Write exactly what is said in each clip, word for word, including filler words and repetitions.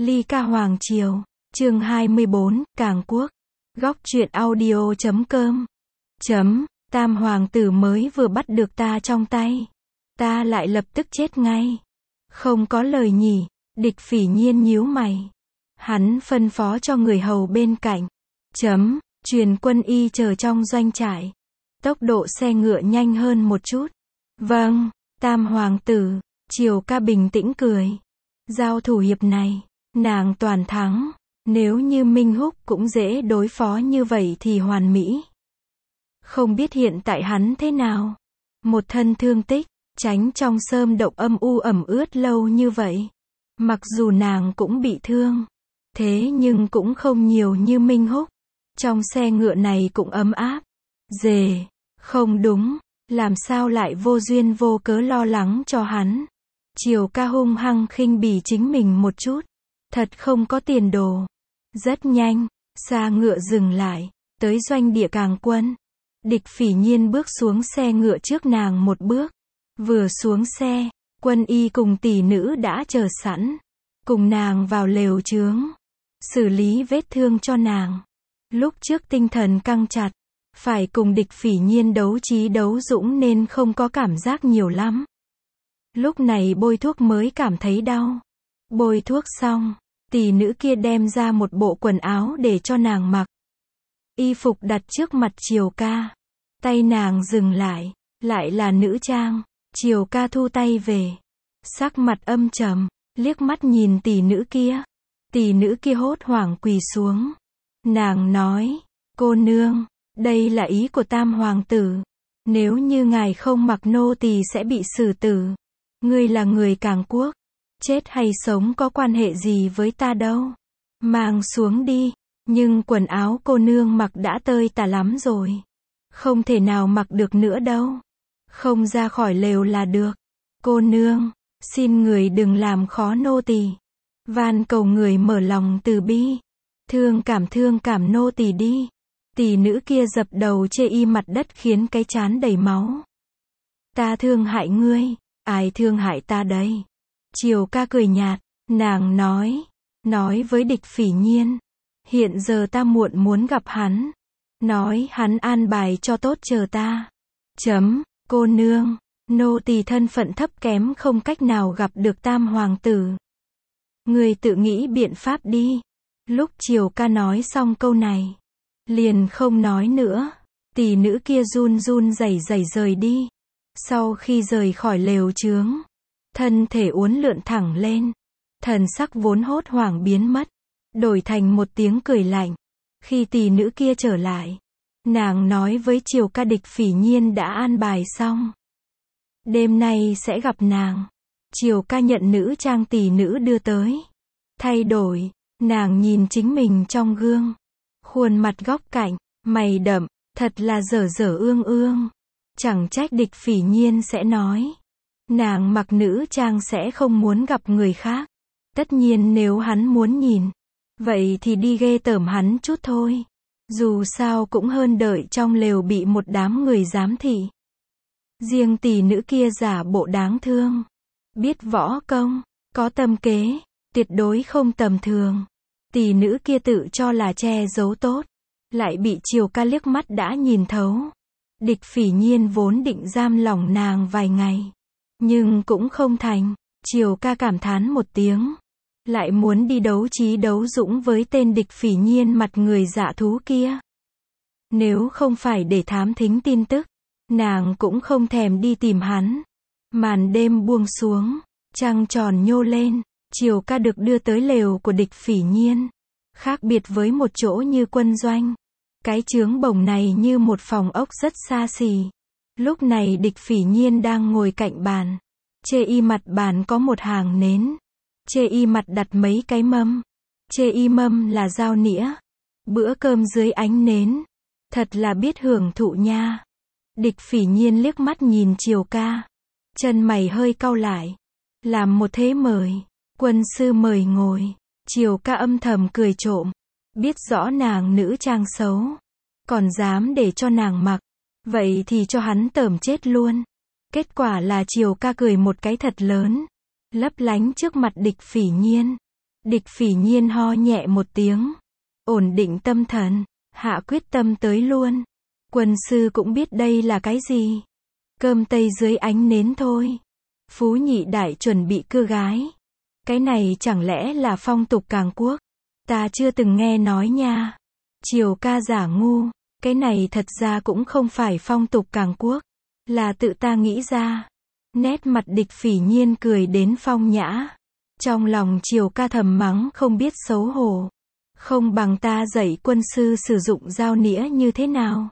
Ly Ca Hoàng Triều, chương hai mươi bốn, Càng Quốc. Góc truyện audio chấm com. Chấm, Tam hoàng tử mới vừa bắt được ta trong tay. Ta lại lập tức chết ngay. Không có lời nhỉ, Địch Phỉ Nhiên nhíu mày. Hắn phân phó cho người hầu bên cạnh. Chấm, truyền quân y chờ trong doanh trại. Tốc độ xe ngựa nhanh hơn một chút. Vâng, Tam hoàng tử. Triều Ca bình tĩnh cười. Giao thủ hiệp này, nàng toàn thắng. Nếu như Minh Húc cũng dễ đối phó như vậy thì hoàn mỹ. Không biết hiện tại hắn thế nào. Một thân thương tích, tránh trong sơm động âm u ẩm ướt lâu như vậy. Mặc dù nàng cũng bị thương, thế nhưng cũng không nhiều như Minh Húc. Trong xe ngựa này cũng ấm áp. Dề, không đúng, làm sao lại vô duyên vô cớ lo lắng cho hắn. Triều Ca hung hăng khinh bỉ chính mình một chút. Thật không có tiền đồ. Rất nhanh, xa ngựa dừng lại, tới doanh địa Càng quân. Địch Phỉ Nhiên bước xuống xe ngựa trước nàng một bước. Vừa xuống xe, quân y cùng tỷ nữ đã chờ sẵn. Cùng nàng vào lều chướng. Xử lý vết thương cho nàng. Lúc trước tinh thần căng chặt. Phải cùng Địch Phỉ Nhiên đấu trí đấu dũng nên không có cảm giác nhiều lắm. Lúc này bôi thuốc mới cảm thấy đau. Bôi thuốc xong, tỷ nữ kia đem ra một bộ quần áo để cho nàng mặc. Y phục đặt trước mặt Triều Ca. Tay nàng dừng lại, lại là nữ trang. Triều Ca thu tay về. Sắc mặt âm trầm, liếc mắt nhìn tỷ nữ kia. Tỷ nữ kia hốt hoảng quỳ xuống. Nàng nói, cô nương, đây là ý của Tam hoàng tử. Nếu như ngài không mặc nô tỳ sẽ bị xử tử. Ngươi là người Càng Quốc. Chết hay sống có quan hệ gì với ta đâu. Mang xuống đi. Nhưng quần áo cô nương mặc đã tơi tả lắm rồi. Không thể nào mặc được nữa đâu. Không ra khỏi lều là được. Cô nương, xin người đừng làm khó nô tỳ. Van cầu người mở lòng từ bi. Thương cảm thương cảm nô tỳ đi. Tỷ nữ kia dập đầu chê y mặt đất khiến cái trán đầy máu. Ta thương hại ngươi. Ai thương hại ta đây? Triều Ca cười nhạt, nàng nói, nói với Địch Phỉ Nhiên, hiện giờ ta muộn muốn gặp hắn, nói hắn an bài cho tốt chờ ta. Chấm, cô nương, nô tỳ thân phận thấp kém không cách nào gặp được Tam hoàng tử. Người tự nghĩ biện pháp đi. Lúc Triều Ca nói xong câu này, liền không nói nữa. Tỷ nữ kia run run rẩy rẩy rời đi. Sau khi rời khỏi lều chướng, thân thể uốn lượn thẳng lên, thần sắc vốn hốt hoảng biến mất, đổi thành một tiếng cười lạnh. Khi tỷ nữ kia trở lại, nàng nói với Triều Ca Địch Phỉ Nhiên đã an bài xong. Đêm nay sẽ gặp nàng. Triều Ca nhận nữ trang tỷ nữ đưa tới. Thay đổi, nàng nhìn chính mình trong gương. Khuôn mặt góc cạnh, mày đậm, thật là dở dở ương ương. Chẳng trách Địch Phỉ Nhiên sẽ nói. Nàng mặc nữ trang sẽ không muốn gặp người khác. Tất nhiên nếu hắn muốn nhìn, vậy thì đi ghê tởm hắn chút thôi. Dù sao cũng hơn đợi trong lều bị một đám người giám thị. Riêng tỷ nữ kia giả bộ đáng thương. Biết võ công, có tâm kế, tuyệt đối không tầm thường. Tỷ nữ kia tự cho là che giấu tốt. Lại bị Triều Ca liếc mắt đã nhìn thấu. Địch Phỉ Nhiên vốn định giam lỏng nàng vài ngày. Nhưng cũng không thành. Triều Ca cảm thán một tiếng. Lại muốn đi đấu trí đấu dũng với tên Địch Phỉ Nhiên mặt người dạ thú kia. Nếu không phải để thám thính tin tức, nàng cũng không thèm đi tìm hắn. Màn đêm buông xuống, trăng tròn nhô lên. Triều Ca được đưa tới lều của Địch Phỉ Nhiên. Khác biệt với một chỗ như quân doanh. Cái trướng bổng này như một phòng ốc rất xa xỉ. Lúc này Địch Phỉ Nhiên đang ngồi cạnh bàn. Chê y mặt bàn có một hàng nến. Chê y mặt đặt mấy cái mâm. Chê y mâm là dao nĩa. Bữa cơm dưới ánh nến. Thật là biết hưởng thụ nha. Địch Phỉ Nhiên liếc mắt nhìn Triều Ca. Chân mày hơi cau lại. Làm một thế mời. Quân sư mời ngồi. Triều Ca âm thầm cười trộm. Biết rõ nàng nữ trang xấu. Còn dám để cho nàng mặc. Vậy thì cho hắn tởm chết luôn. Kết quả là Triều Ca cười một cái thật lớn. Lấp lánh trước mặt Địch Phỉ Nhiên. Địch Phỉ Nhiên ho nhẹ một tiếng. Ổn định tâm thần. Hạ quyết tâm tới luôn. Quân sư cũng biết đây là cái gì. Cơm tây dưới ánh nến thôi. Phú nhị đại chuẩn bị cưa gái. Cái này chẳng lẽ là phong tục Càng Quốc? Ta chưa từng nghe nói nha. Triều ca giả ngu. Cái này thật ra cũng không phải phong tục Càng Quốc. Là tự ta nghĩ ra. Nét mặt Địch Phỉ Nhiên cười đến phong nhã. Trong lòng Triều ca thầm mắng không biết xấu hổ. Không bằng ta dạy quân sư sử dụng dao nĩa như thế nào.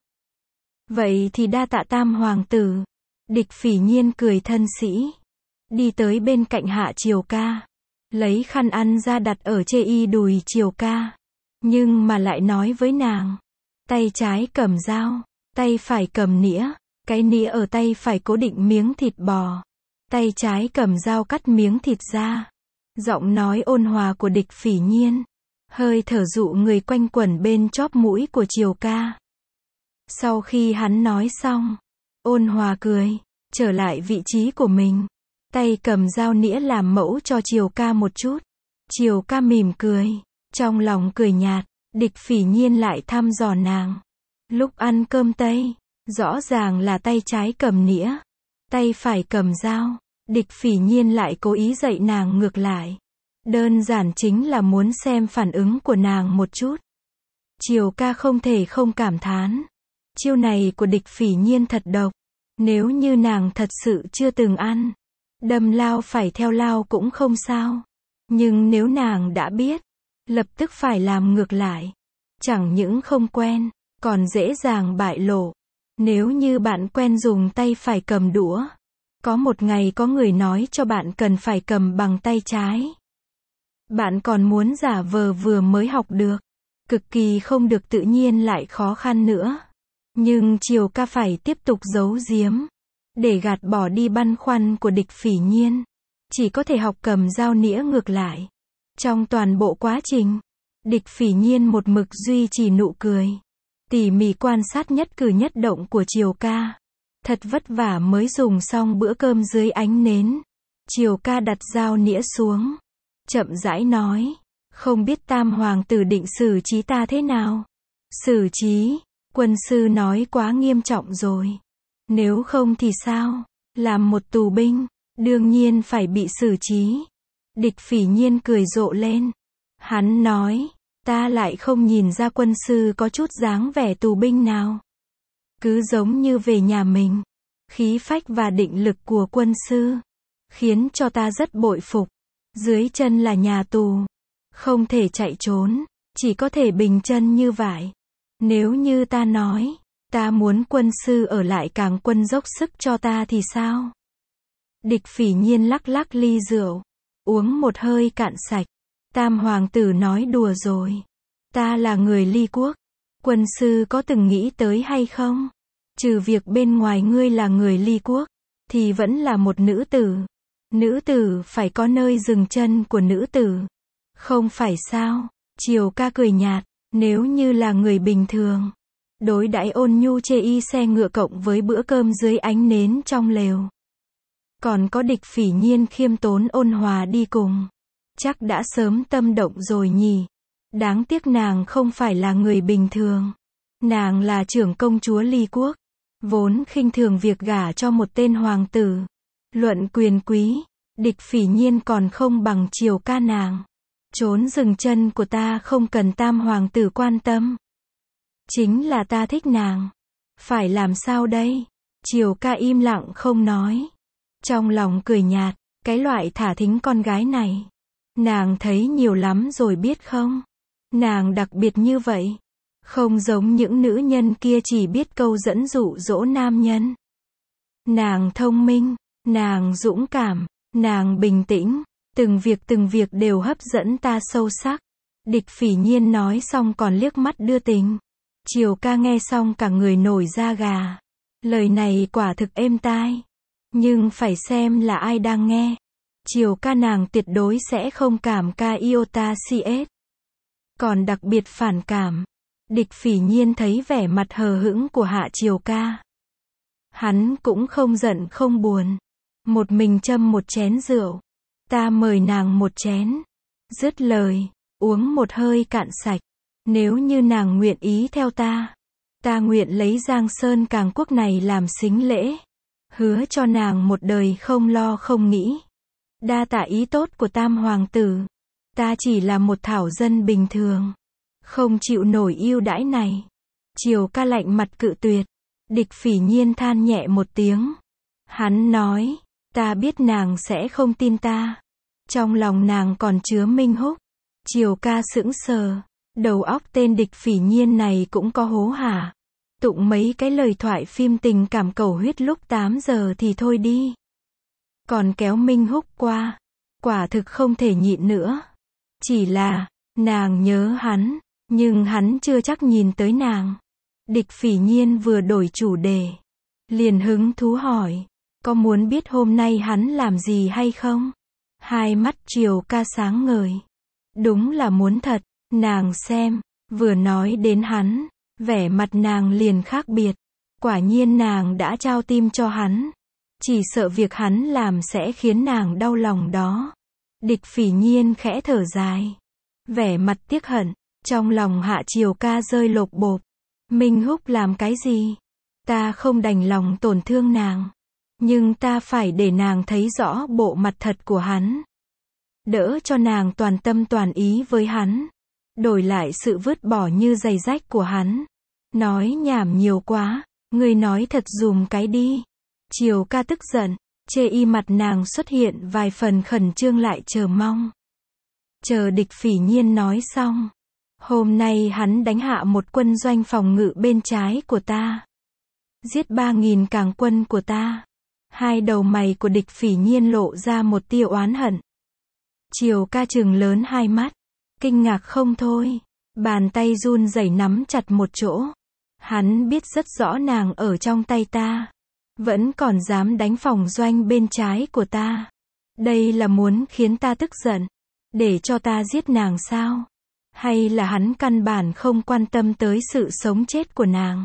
Vậy thì đa tạ Tam hoàng tử. Địch Phỉ Nhiên cười thân sĩ. Đi tới bên cạnh Hạ Triều ca. Lấy khăn ăn ra đặt ở chê y đùi Triều ca. Nhưng mà lại nói với nàng. Tay trái cầm dao. Tay phải cầm nĩa. Cái nĩa ở tay phải cố định miếng thịt bò. Tay trái cầm dao cắt miếng thịt ra. Giọng nói ôn hòa của Địch Phỉ Nhiên. Hơi thở dụ người quanh quẩn bên chóp mũi của Triều ca. Sau khi hắn nói xong. Ôn hòa cười. Trở lại vị trí của mình. Tay cầm dao nĩa làm mẫu cho Triều ca một chút. Triều ca mỉm cười. Trong lòng cười nhạt. Địch Phỉ Nhiên lại thăm dò nàng. Lúc ăn cơm tây. Rõ ràng là tay trái cầm nĩa. Tay phải cầm dao. Địch Phỉ Nhiên lại cố ý dạy nàng ngược lại. Đơn giản chính là muốn xem phản ứng của nàng một chút. Triều ca không thể không cảm thán. Chiêu này của Địch Phỉ Nhiên thật độc. Nếu như nàng thật sự chưa từng ăn. Đâm lao phải theo lao cũng không sao. Nhưng nếu nàng đã biết. Lập tức phải làm ngược lại. Chẳng những không quen. Còn dễ dàng bại lộ. Nếu như bạn quen dùng tay phải cầm đũa. Có một ngày có người nói cho bạn cần phải cầm bằng tay trái. Bạn còn muốn giả vờ vừa mới học được. Cực kỳ không được tự nhiên lại khó khăn nữa. Nhưng Triều ca phải tiếp tục giấu giếm. Để gạt bỏ đi băn khoăn của Địch Phỉ Nhiên. Chỉ có thể học cầm dao nĩa ngược lại. Trong toàn bộ quá trình. Địch Phỉ Nhiên một mực duy trì nụ cười. Tỉ mỉ quan sát nhất cử nhất động của Triều ca. Thật vất vả mới dùng xong bữa cơm dưới ánh nến. Triều ca đặt dao nĩa xuống. Chậm rãi nói. Không biết Tam hoàng tử định xử trí ta thế nào? Xử trí? Quân sư nói quá nghiêm trọng rồi. Nếu không thì sao? Làm một tù binh. Đương nhiên phải bị xử trí. Địch Phỉ Nhiên cười rộ lên. Hắn nói. Ta lại không nhìn ra quân sư có chút dáng vẻ tù binh nào. Cứ giống như về nhà mình. Khí phách và định lực của quân sư. Khiến cho ta rất bội phục. Dưới chân là nhà tù. Không thể chạy trốn. Chỉ có thể bình chân như vậy. Nếu như ta nói. Ta muốn quân sư ở lại Càng Quân dốc sức cho ta thì sao? Địch Phỉ Nhiên lắc lắc ly rượu. Uống một hơi cạn sạch. Tam hoàng tử nói đùa rồi. Ta là người Ly quốc. Quân sư có từng nghĩ tới hay không? Trừ việc bên ngoài ngươi là người Ly quốc. Thì vẫn là một nữ tử. Nữ tử phải có nơi dừng chân của nữ tử. Không phải sao? Triều ca cười nhạt. Nếu như là người bình thường. Đối đãi ôn nhu chê y xe ngựa cộng với bữa cơm dưới ánh nến trong lều. Còn có Địch Phỉ Nhiên khiêm tốn ôn hòa đi cùng. Chắc đã sớm tâm động rồi nhỉ. Đáng tiếc nàng không phải là người bình thường. Nàng là trưởng công chúa Ly quốc. Vốn khinh thường việc gả cho một tên hoàng tử. Luận quyền quý. Địch Phỉ Nhiên còn không bằng Triều ca nàng. Trốn dừng chân của ta không cần Tam hoàng tử quan tâm. Chính là ta thích nàng. Phải làm sao đây? Triều ca im lặng không nói. Trong lòng cười nhạt. Cái loại thả thính con gái này. Nàng thấy nhiều lắm rồi biết không? Nàng đặc biệt như vậy. Không giống những nữ nhân kia chỉ biết câu dẫn dụ dỗ nam nhân. Nàng thông minh. Nàng dũng cảm. Nàng bình tĩnh. Từng việc từng việc đều hấp dẫn ta sâu sắc. Địch Phỉ Nhiên nói xong còn liếc mắt đưa tình. Triều ca nghe xong cả người nổi da gà. Lời này quả thực êm tai. Nhưng phải xem là ai đang nghe. Triều ca nàng tuyệt đối sẽ không cảm ca iota cs. Còn đặc biệt phản cảm. Địch Phỉ Nhiên thấy vẻ mặt hờ hững của Hạ Triều ca. Hắn cũng không giận không buồn. Một mình châm một chén rượu. Ta mời nàng một chén. Dứt lời, uống một hơi cạn sạch. Nếu như nàng nguyện ý theo ta, ta nguyện lấy Giang Sơn Càng Quốc này làm sính lễ. Hứa cho nàng một đời không lo không nghĩ. Đa tạ ý tốt của tam hoàng tử. Ta chỉ là một thảo dân bình thường, không chịu nổi ưu đãi này. Triều Ca lạnh mặt cự tuyệt. Địch Phỉ Nhiên than nhẹ một tiếng. Hắn nói, ta biết nàng sẽ không tin ta. Trong lòng nàng còn chứa Minh Húc. Triều Ca sững sờ. Đầu óc tên Địch Phỉ Nhiên này cũng có hố hả. Tụng mấy cái lời thoại phim tình cảm cầu huyết lúc tám giờ thì thôi đi. Còn kéo Minh Húc qua. Quả thực không thể nhịn nữa. Chỉ là, nàng nhớ hắn, nhưng hắn chưa chắc nhìn tới nàng. Địch Phỉ Nhiên vừa đổi chủ đề, liền hứng thú hỏi, có muốn biết hôm nay hắn làm gì hay không? Hai mắt Triều Ca sáng ngời. Đúng là muốn thật, nàng xem, vừa nói đến hắn, vẻ mặt nàng liền khác biệt. Quả nhiên nàng đã trao tim cho hắn. Chỉ sợ việc hắn làm sẽ khiến nàng đau lòng đó. Địch Phỉ Nhiên khẽ thở dài. Vẻ mặt tiếc hận, trong lòng Hạ Triều Ca rơi lột bột. Minh Húc làm cái gì? Ta không đành lòng tổn thương nàng. Nhưng ta phải để nàng thấy rõ bộ mặt thật của hắn. Đỡ cho nàng toàn tâm toàn ý với hắn. Đổi lại sự vứt bỏ như giày rách của hắn. Nói nhảm nhiều quá, ngươi nói thật dùm cái đi. Triều Ca tức giận, chê y mặt nàng xuất hiện vài phần khẩn trương lại chờ mong. Chờ Địch Phỉ Nhiên nói xong. Hôm nay hắn đánh hạ một quân doanh phòng ngự bên trái của ta. Giết ba nghìn càng quân của ta. Hai đầu mày của Địch Phỉ Nhiên lộ ra một tia oán hận. Triều Ca trừng lớn hai mắt. Kinh ngạc không thôi. Bàn tay run rẩy nắm chặt một chỗ. Hắn biết rất rõ nàng ở trong tay ta. Vẫn còn dám đánh phòng doanh bên trái của ta. Đây là muốn khiến ta tức giận. Để cho ta giết nàng sao? Hay là hắn căn bản không quan tâm tới sự sống chết của nàng?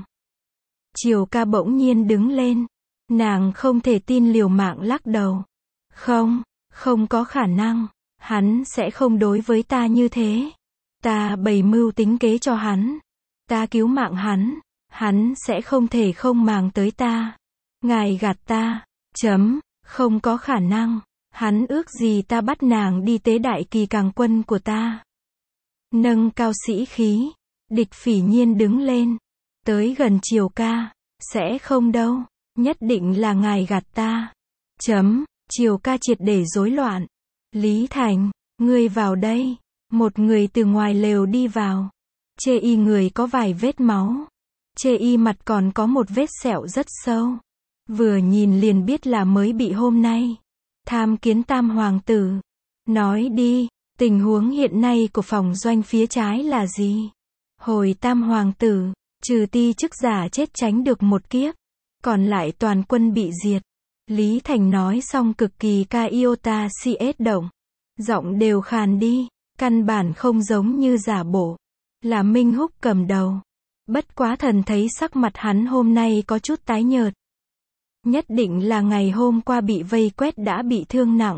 Triều Ca bỗng nhiên đứng lên. Nàng không thể tin liều mạng lắc đầu. Không, không có khả năng. Hắn sẽ không đối với ta như thế. Ta bày mưu tính kế cho hắn. Ta cứu mạng hắn. Hắn sẽ không thể không màng tới ta. Ngài gạt ta. Chấm, không có khả năng. Hắn ước gì ta bắt nàng đi tế đại kỳ càng quân của ta. Nâng cao sĩ khí. Địch Phỉ Nhiên đứng lên. Tới gần Triều Ca. Sẽ không đâu. Nhất định là ngài gạt ta. Chấm, Triều Ca triệt để rối loạn. Lý Thành, ngươi vào đây. Một người từ ngoài lều đi vào. Chê y người có vài vết máu. Chê y mặt còn có một vết sẹo rất sâu. Vừa nhìn liền biết là mới bị hôm nay. Tham kiến tam hoàng tử. Nói đi, tình huống hiện nay của phòng doanh phía trái là gì? Hồi tam hoàng tử, trừ ti chức giả chết tránh được một kiếp. Còn lại toàn quân bị diệt. Lý Thành nói xong cực kỳ ca iota cs động. Giọng đều khàn đi. Căn bản không giống như giả bộ. Là Minh Húc cầm đầu. Bất quá thần thấy sắc mặt hắn hôm nay có chút tái nhợt. Nhất định là ngày hôm qua bị vây quét đã bị thương nặng.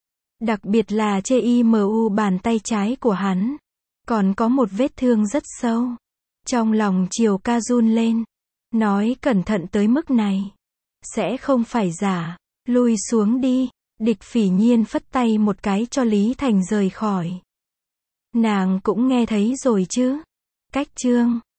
Đặc biệt là chê y mu bàn tay trái của hắn. Còn có một vết thương rất sâu. Trong lòng Triều Ca run lên. Nói cẩn thận tới mức này. Sẽ không phải giả. Lui xuống đi. Địch Phỉ Nhiên phất tay một cái cho Lý Thành rời khỏi. Nàng cũng nghe thấy rồi chứ. Cách chương